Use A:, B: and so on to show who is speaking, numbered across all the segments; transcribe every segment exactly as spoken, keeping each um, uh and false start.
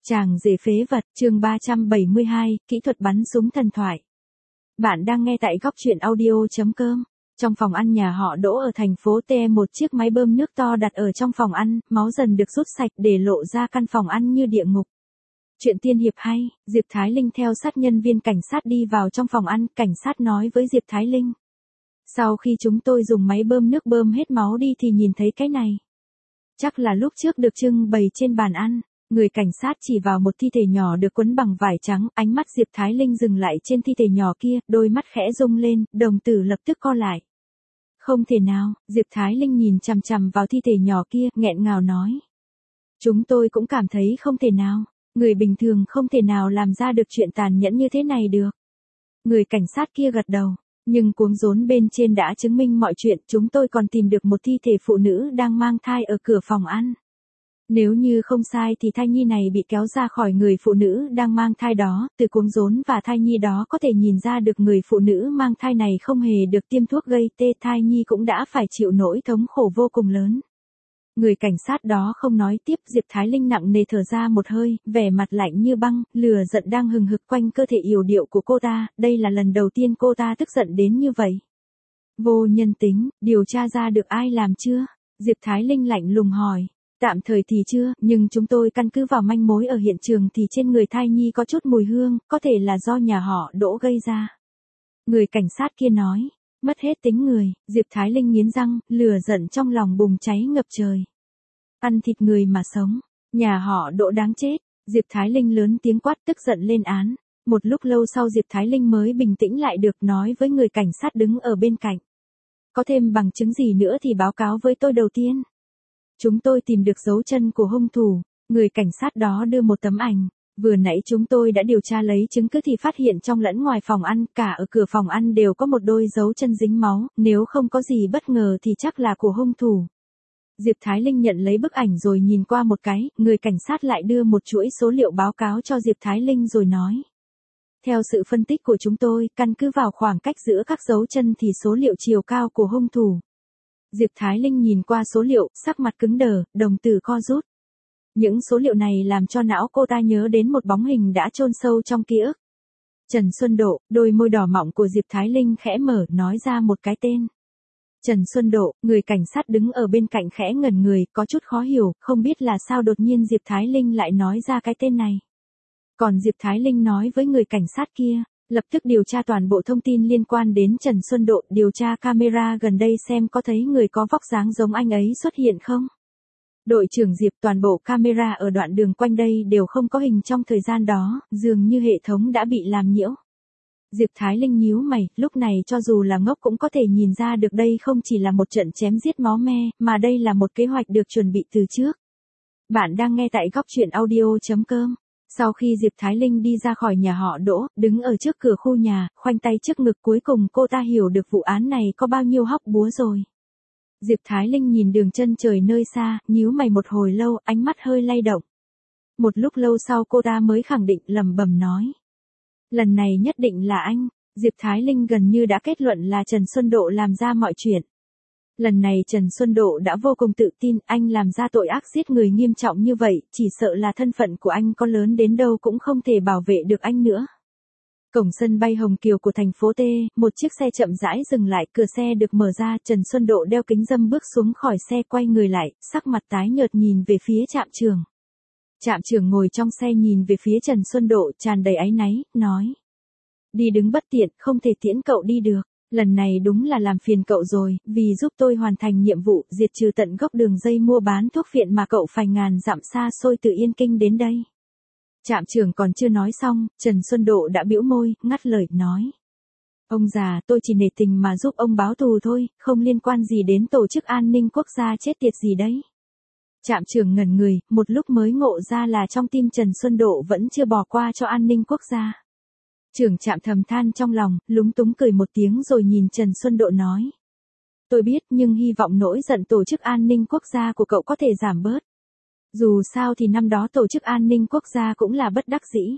A: Chàng rể phế vật, chương ba trăm bảy mươi hai, kỹ thuật bắn súng thần thoại. Bạn đang nghe tại góc truyện audio chấm com. Trong phòng ăn nhà họ Đỗ ở thành phố T, một chiếc máy bơm nước to đặt ở trong phòng ăn, máu dần được rút sạch để lộ ra căn phòng ăn như địa ngục. Chuyện tiên hiệp hay, Diệp Thái Linh theo sát nhân viên cảnh sát đi vào trong phòng ăn, cảnh sát nói với Diệp Thái Linh. Sau khi chúng tôi dùng máy bơm nước bơm hết máu đi thì nhìn thấy cái này. Chắc là lúc trước được trưng bày trên bàn ăn. Người cảnh sát chỉ vào một thi thể nhỏ được quấn bằng vải trắng, ánh mắt Diệp Thái Linh dừng lại trên thi thể nhỏ kia, đôi mắt khẽ rung lên, đồng tử lập tức co lại. Không thể nào, Diệp Thái Linh nhìn chằm chằm vào thi thể nhỏ kia, nghẹn ngào nói. Chúng tôi cũng cảm thấy không thể nào, người bình thường không thể nào làm ra được chuyện tàn nhẫn như thế này được. Người cảnh sát kia gật đầu, nhưng cuống rốn bên trên đã chứng minh mọi chuyện, chúng tôi còn tìm được một thi thể phụ nữ đang mang thai ở cửa phòng ăn. Nếu như không sai thì thai nhi này bị kéo ra khỏi người phụ nữ đang mang thai đó, từ cuống rốn và thai nhi đó có thể nhìn ra được người phụ nữ mang thai này không hề được tiêm thuốc gây tê, thai nhi cũng đã phải chịu nỗi thống khổ vô cùng lớn. Người cảnh sát đó không nói tiếp, Diệp Thái Linh nặng nề thở ra một hơi, vẻ mặt lạnh như băng, lửa giận đang hừng hực quanh cơ thể yểu điệu của cô ta, đây là lần đầu tiên cô ta tức giận đến như vậy. Vô nhân tính, điều tra ra được ai làm chưa? Diệp Thái Linh lạnh lùng hỏi. Tạm thời thì chưa, nhưng chúng tôi căn cứ vào manh mối ở hiện trường thì trên người thai nhi có chút mùi hương, có thể là do nhà họ Đỗ gây ra. Người cảnh sát kia nói, mất hết tính người, Diệp Thái Linh nghiến răng, lửa giận trong lòng bùng cháy ngập trời. Ăn thịt người mà sống, nhà họ Đỗ đáng chết, Diệp Thái Linh lớn tiếng quát tức giận lên án. Một lúc lâu sau Diệp Thái Linh mới bình tĩnh lại được, nói với người cảnh sát đứng ở bên cạnh. Có thêm bằng chứng gì nữa thì báo cáo với tôi đầu tiên. Chúng tôi tìm được dấu chân của hung thủ, người cảnh sát đó đưa một tấm ảnh. Vừa nãy chúng tôi đã điều tra lấy chứng cứ thì phát hiện trong lẫn ngoài phòng ăn, cả ở cửa phòng ăn đều có một đôi dấu chân dính máu, nếu không có gì bất ngờ thì chắc là của hung thủ. Diệp Thái Linh nhận lấy bức ảnh rồi nhìn qua một cái, người cảnh sát lại đưa một chuỗi số liệu báo cáo cho Diệp Thái Linh rồi nói. Theo sự phân tích của chúng tôi, căn cứ vào khoảng cách giữa các dấu chân thì số liệu chiều cao của hung thủ. Diệp Thái Linh nhìn qua số liệu, sắc mặt cứng đờ, đồng tử co rút. Những số liệu này làm cho não cô ta nhớ đến một bóng hình đã chôn sâu trong ký ức. Trần Xuân Độ, đôi môi đỏ mọng của Diệp Thái Linh khẽ mở, nói ra một cái tên. Trần Xuân Độ, người cảnh sát đứng ở bên cạnh khẽ ngẩn người, có chút khó hiểu, không biết là sao đột nhiên Diệp Thái Linh lại nói ra cái tên này. Còn Diệp Thái Linh nói với người cảnh sát kia. Lập tức điều tra toàn bộ thông tin liên quan đến Trần Xuân Độ, điều tra camera gần đây xem có thấy người có vóc dáng giống anh ấy xuất hiện không. Đội trưởng Diệp, toàn bộ camera ở đoạn đường quanh đây đều không có hình trong thời gian đó, dường như hệ thống đã bị làm nhiễu. Diệp Thái Linh nhíu mày, lúc này cho dù là ngốc cũng có thể nhìn ra được đây không chỉ là một trận chém giết máu me, mà đây là một kế hoạch được chuẩn bị từ trước. Bạn đang nghe tại góc truyện audio chấm com. Sau khi Diệp Thái Linh đi ra khỏi nhà họ Đỗ, đứng ở trước cửa khu nhà, khoanh tay trước ngực, cuối cùng cô ta hiểu được vụ án này có bao nhiêu hóc búa rồi. Diệp Thái Linh nhìn đường chân trời nơi xa, nhíu mày một hồi lâu, ánh mắt hơi lay động. Một lúc lâu sau cô ta mới khẳng định, lẩm bẩm nói. Lần này nhất định là anh. Diệp Thái Linh gần như đã kết luận là Trần Xuân Độ làm ra mọi chuyện. Lần này Trần Xuân Độ đã vô cùng tự tin, anh làm ra tội ác giết người nghiêm trọng như vậy, chỉ sợ là thân phận của anh có lớn đến đâu cũng không thể bảo vệ được anh nữa. Cổng sân bay Hồng Kiều của thành phố T, một chiếc xe chậm rãi dừng lại, cửa xe được mở ra, Trần Xuân Độ đeo kính râm bước xuống khỏi xe, quay người lại, sắc mặt tái nhợt nhìn về phía trạm trưởng. Trạm trưởng ngồi trong xe nhìn về phía Trần Xuân Độ, tràn đầy áy náy, nói. Đi đứng bất tiện, không thể tiễn cậu đi được. Lần này đúng là làm phiền cậu rồi, vì giúp tôi hoàn thành nhiệm vụ diệt trừ tận gốc đường dây mua bán thuốc phiện mà cậu phải ngàn dặm xa xôi từ Yên Kinh đến đây. Trạm trưởng còn chưa nói xong, Trần Xuân Độ đã bĩu môi, ngắt lời, nói. Ông già, tôi chỉ nể tình mà giúp ông báo thù thôi, không liên quan gì đến tổ chức an ninh quốc gia chết tiệt gì đấy. Trạm trưởng ngẩn người, một lúc mới ngộ ra là trong tim Trần Xuân Độ vẫn chưa bỏ qua cho an ninh quốc gia. Trưởng trạm thầm than trong lòng, lúng túng cười một tiếng rồi nhìn Trần Xuân Độ nói. Tôi biết, nhưng hy vọng nỗi giận tổ chức an ninh quốc gia của cậu có thể giảm bớt. Dù sao thì năm đó tổ chức an ninh quốc gia cũng là bất đắc dĩ.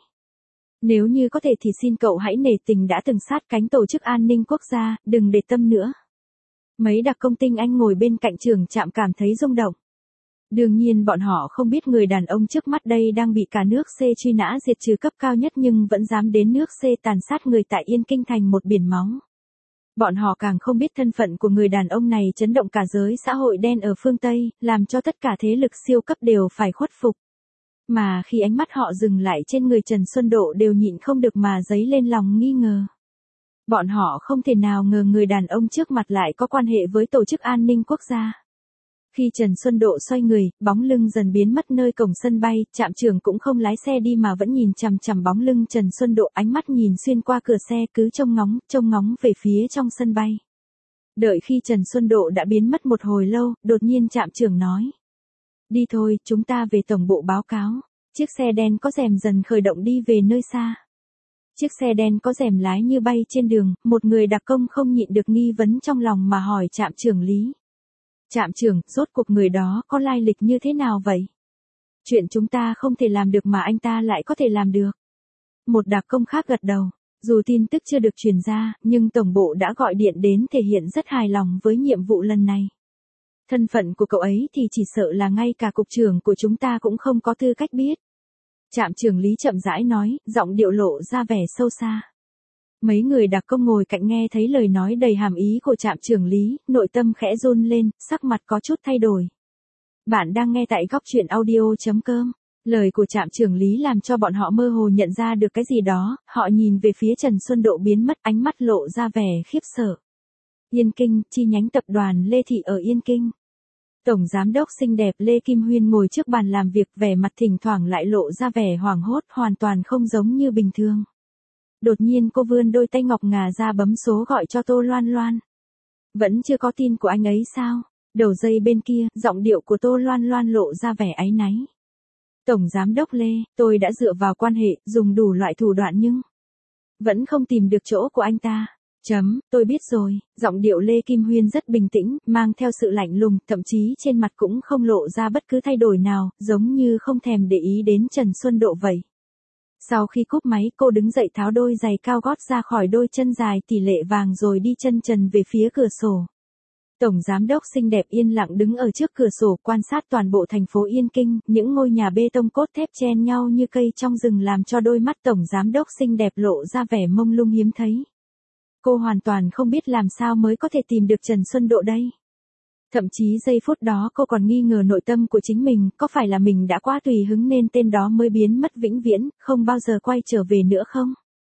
A: Nếu như có thể thì xin cậu hãy nể tình đã từng sát cánh tổ chức an ninh quốc gia, đừng để tâm nữa. Mấy đặc công tinh anh ngồi bên cạnh trưởng trạm cảm thấy rung động. Đương nhiên bọn họ không biết người đàn ông trước mắt đây đang bị cả nước C truy nã diệt trừ cấp cao nhất nhưng vẫn dám đến nước C tàn sát người tại Yên Kinh thành một biển máu. Bọn họ càng không biết thân phận của người đàn ông này chấn động cả giới xã hội đen ở phương Tây, làm cho tất cả thế lực siêu cấp đều phải khuất phục. Mà khi ánh mắt họ dừng lại trên người Trần Xuân Độ đều nhịn không được mà dấy lên lòng nghi ngờ. Bọn họ không thể nào ngờ người đàn ông trước mặt lại có quan hệ với Tổ chức An ninh Quốc gia. Khi Trần Xuân Độ xoay người, bóng lưng dần biến mất nơi cổng sân bay, trạm trưởng cũng không lái xe đi mà vẫn nhìn chằm chằm bóng lưng Trần Xuân Độ, ánh mắt nhìn xuyên qua cửa xe cứ trông ngóng, trông ngóng về phía trong sân bay. Đợi khi Trần Xuân Độ đã biến mất một hồi lâu, đột nhiên trạm trưởng nói. Đi thôi, chúng ta về tổng bộ báo cáo. Chiếc xe đen có rèm dần khởi động đi về nơi xa. Chiếc xe đen có rèm lái như bay trên đường, một người đặc công không nhịn được nghi vấn trong lòng mà hỏi trạm trưởng Lý. Trạm trưởng, rốt cuộc người đó có lai lịch như thế nào vậy? Chuyện chúng ta không thể làm được mà anh ta lại có thể làm được. Một đặc công khác gật đầu. Dù tin tức chưa được truyền ra, nhưng tổng bộ đã gọi điện đến thể hiện rất hài lòng với nhiệm vụ lần này. Thân phận của cậu ấy thì chỉ sợ là ngay cả cục trưởng của chúng ta cũng không có tư cách biết. Trạm trưởng Lý chậm rãi nói, giọng điệu lộ ra vẻ sâu xa. Mấy người đặc công ngồi cạnh nghe thấy lời nói đầy hàm ý của trạm trưởng Lý, nội tâm khẽ run lên, sắc mặt có chút thay đổi. Bạn đang nghe tại góc truyện audio chấm com. Lời của trạm trưởng Lý làm cho bọn họ mơ hồ nhận ra được cái gì đó, họ nhìn về phía Trần Xuân Độ biến mất, ánh mắt lộ ra vẻ khiếp sợ. Yên Kinh, chi nhánh tập đoàn Lê Thị ở Yên Kinh. Tổng giám đốc xinh đẹp Lê Kim Huyên ngồi trước bàn làm việc, vẻ mặt thỉnh thoảng lại lộ ra vẻ hoảng hốt, hoàn toàn không giống như bình thường. Đột nhiên cô vươn đôi tay ngọc ngà ra bấm số gọi cho Tô Loan Loan. Vẫn chưa có tin của anh ấy sao? Đầu dây bên kia, giọng điệu của Tô Loan Loan lộ ra vẻ áy náy. Tổng giám đốc Lê, tôi đã dựa vào quan hệ, dùng đủ loại thủ đoạn nhưng vẫn không tìm được chỗ của anh ta. Chấm, tôi biết rồi, giọng điệu Lê Kim Huyên rất bình tĩnh, mang theo sự lạnh lùng, thậm chí trên mặt cũng không lộ ra bất cứ thay đổi nào, giống như không thèm để ý đến Trần Xuân Độ vậy. Sau khi cúp máy, cô đứng dậy tháo đôi giày cao gót ra khỏi đôi chân dài tỷ lệ vàng rồi đi chân trần về phía cửa sổ. Tổng giám đốc xinh đẹp yên lặng đứng ở trước cửa sổ quan sát toàn bộ thành phố Yên Kinh, những ngôi nhà bê tông cốt thép chen nhau như cây trong rừng làm cho đôi mắt tổng giám đốc xinh đẹp lộ ra vẻ mông lung hiếm thấy. Cô hoàn toàn không biết làm sao mới có thể tìm được Trần Xuân Độ đây. Thậm chí giây phút đó cô còn nghi ngờ nội tâm của chính mình, có phải là mình đã quá tùy hứng nên tên đó mới biến mất vĩnh viễn, không bao giờ quay trở về nữa không?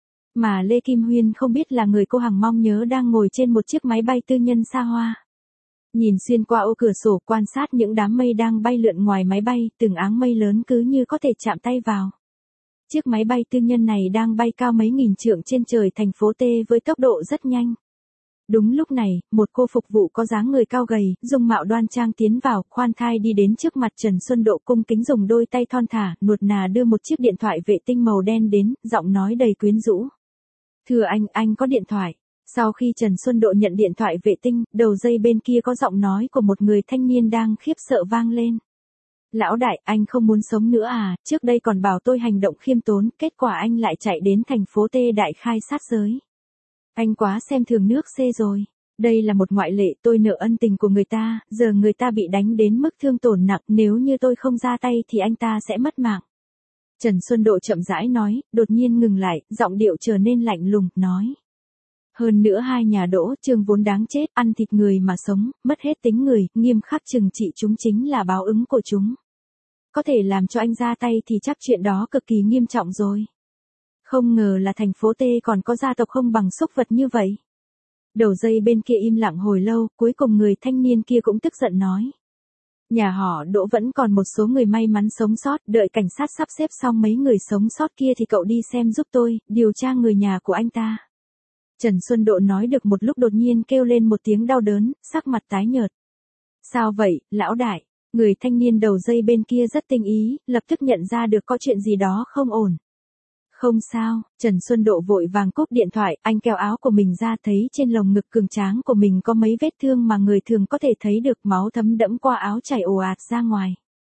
A: Mà Lê Kim Huyên không biết là người cô hằng mong nhớ đang ngồi trên một chiếc máy bay tư nhân xa hoa. Nhìn xuyên qua ô cửa sổ quan sát những đám mây đang bay lượn ngoài máy bay, từng áng mây lớn cứ như có thể chạm tay vào. Chiếc máy bay tư nhân này đang bay cao mấy nghìn trượng trên trời thành phố T với tốc độ rất nhanh. Đúng lúc này, một cô phục vụ có dáng người cao gầy, dung mạo đoan trang tiến vào, khoan thai đi đến trước mặt Trần Xuân Độ, cung kính dùng đôi tay thon thả, nuột nà đưa một chiếc điện thoại vệ tinh màu đen đến, giọng nói đầy quyến rũ. Thưa anh, anh có điện thoại. Sau khi Trần Xuân Độ nhận điện thoại vệ tinh, đầu dây bên kia có giọng nói của một người thanh niên đang khiếp sợ vang lên. Lão đại, anh không muốn sống nữa à, trước đây còn bảo tôi hành động khiêm tốn, kết quả anh lại chạy đến thành phố T đại khai sát giới. Anh quá xem thường nước C rồi. Đây là một ngoại lệ, tôi nợ ân tình của người ta, giờ người ta bị đánh đến mức thương tổn nặng, nếu như tôi không ra tay thì anh ta sẽ mất mạng. Trần Xuân Độ chậm rãi nói, đột nhiên ngừng lại, giọng điệu trở nên lạnh lùng, nói. Hơn nữa hai nhà Đỗ Trương vốn đáng chết, ăn thịt người mà sống, mất hết tính người, nghiêm khắc trừng trị chúng chính là báo ứng của chúng. Có thể làm cho anh ra tay thì chắc chuyện đó cực kỳ nghiêm trọng rồi. Không ngờ là thành phố T còn có gia tộc không bằng súc vật như vậy. Đầu dây bên kia im lặng hồi lâu, cuối cùng người thanh niên kia cũng tức giận nói. Nhà họ Đỗ vẫn còn một số người may mắn sống sót, đợi cảnh sát sắp xếp xong mấy người sống sót kia thì cậu đi xem giúp tôi, điều tra người nhà của anh ta. Trần Xuân Độ nói được một lúc đột nhiên kêu lên một tiếng đau đớn, sắc mặt tái nhợt. Sao vậy, lão đại? Người thanh niên đầu dây bên kia rất tinh ý, lập tức nhận ra được có chuyện gì đó không ổn. Không sao, Trần Xuân Độ vội vàng cúp điện thoại, anh kéo áo của mình ra thấy trên lồng ngực cường tráng của mình có mấy vết thương mà người thường có thể thấy được, máu thấm đẫm qua áo chảy ồ ạt ra ngoài.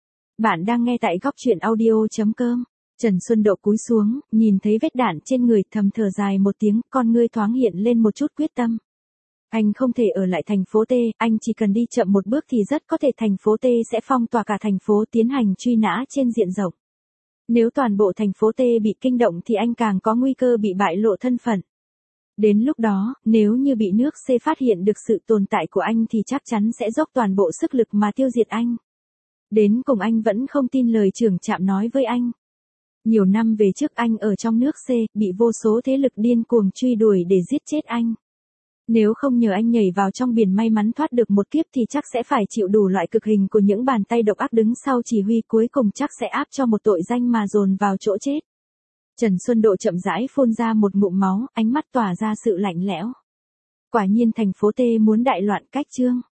A: Bạn đang nghe tại góc truyện audio chấm com. Trần Xuân Độ cúi xuống, nhìn thấy vết đạn trên người thầm thở dài một tiếng, con ngươi thoáng hiện lên một chút quyết tâm. Anh không thể ở lại thành phố T, anh chỉ cần đi chậm một bước thì rất có thể thành phố T sẽ phong tỏa cả thành phố tiến hành truy nã trên diện rộng. Nếu toàn bộ thành phố T bị kinh động thì anh càng có nguy cơ bị bại lộ thân phận. Đến lúc đó, nếu như bị nước C phát hiện được sự tồn tại của anh thì chắc chắn sẽ dốc toàn bộ sức lực mà tiêu diệt anh. Đến cùng anh vẫn không tin lời trưởng trạm nói với anh. Nhiều năm về trước anh ở trong nước C, bị vô số thế lực điên cuồng truy đuổi để giết chết anh. Nếu không nhờ anh nhảy vào trong biển may mắn thoát được một kiếp thì chắc sẽ phải chịu đủ loại cực hình của những bàn tay độc ác đứng sau chỉ huy, cuối cùng chắc sẽ áp cho một tội danh mà dồn vào chỗ chết. Trần Xuân Độ chậm rãi phun ra một ngụm máu, ánh mắt tỏa ra sự lạnh lẽo. Quả nhiên thành phố T muốn đại loạn cách chương.